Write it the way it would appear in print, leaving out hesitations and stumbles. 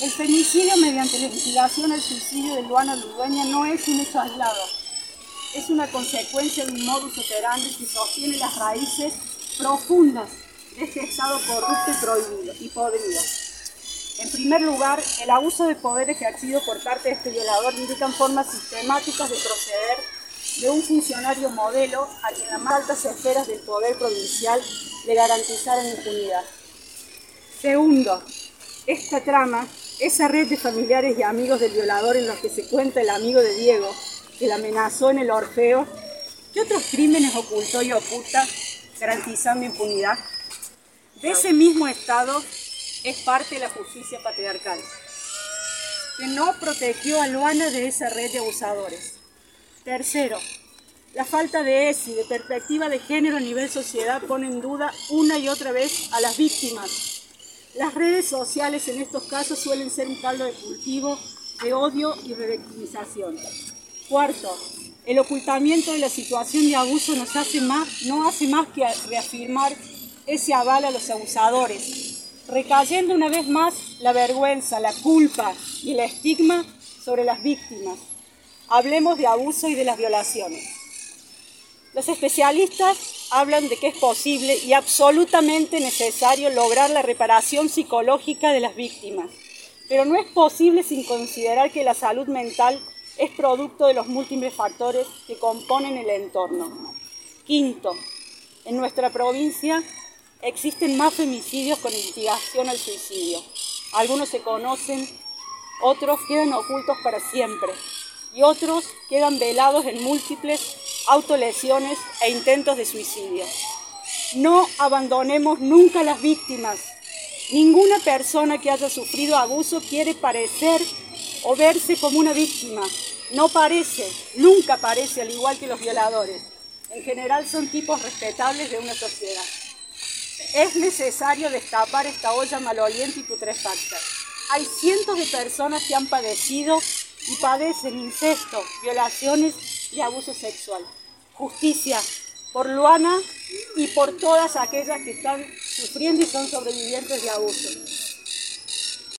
El femicidio mediante la instigación al suicidio de Luana Ludueña no es un hecho aislado, es una consecuencia de un modus operandi que sostiene las raíces profundas de este estado corrupto y podrido. En primer lugar, el abuso de poder ejercido por parte de este violador indican formas sistemáticas de proceder de un funcionario modelo a quien las más altas esferas del poder provincial le garantizaron impunidad. Segundo, esta trama, esa red de familiares y amigos del violador en los que se cuenta el amigo de Diego, que la amenazó en el Orfeo, ¿qué otros crímenes ocultó y oculta garantizando impunidad? De ese mismo Estado es parte de la justicia patriarcal, que no protegió a Luana de esa red de abusadores. Tercero, la falta de ESI, de perspectiva de género a nivel sociedad, pone en duda una y otra vez a las víctimas. Las redes sociales en estos casos suelen ser un caldo de cultivo de odio y revictimización. Cuarto, el ocultamiento de la situación de abuso no hace más que reafirmar ese aval a los abusadores, recayendo una vez más la vergüenza, la culpa y el estigma sobre las víctimas. Hablemos de abuso y de las violaciones. Los especialistas hablan de que es posible y absolutamente necesario lograr la reparación psicológica de las víctimas, pero no es posible sin considerar que la salud mental es producto de los múltiples factores que componen el entorno. Quinto, en nuestra provincia existen más femicidios con instigación al suicidio. Algunos se conocen, otros quedan ocultos para siempre y otros quedan velados en múltiples autolesiones e intentos de suicidio. No abandonemos nunca a las víctimas. Ninguna persona que haya sufrido abuso quiere parecer o verse como una víctima. No parece, nunca parece, al igual que los violadores. En general son tipos respetables de una sociedad. Es necesario destapar esta olla maloliente y putrefacta. Hay cientos de personas que han padecido y padecen incesto, violaciones y abuso sexual. Justicia por Luana y por todas aquellas que están sufriendo y son sobrevivientes de abuso.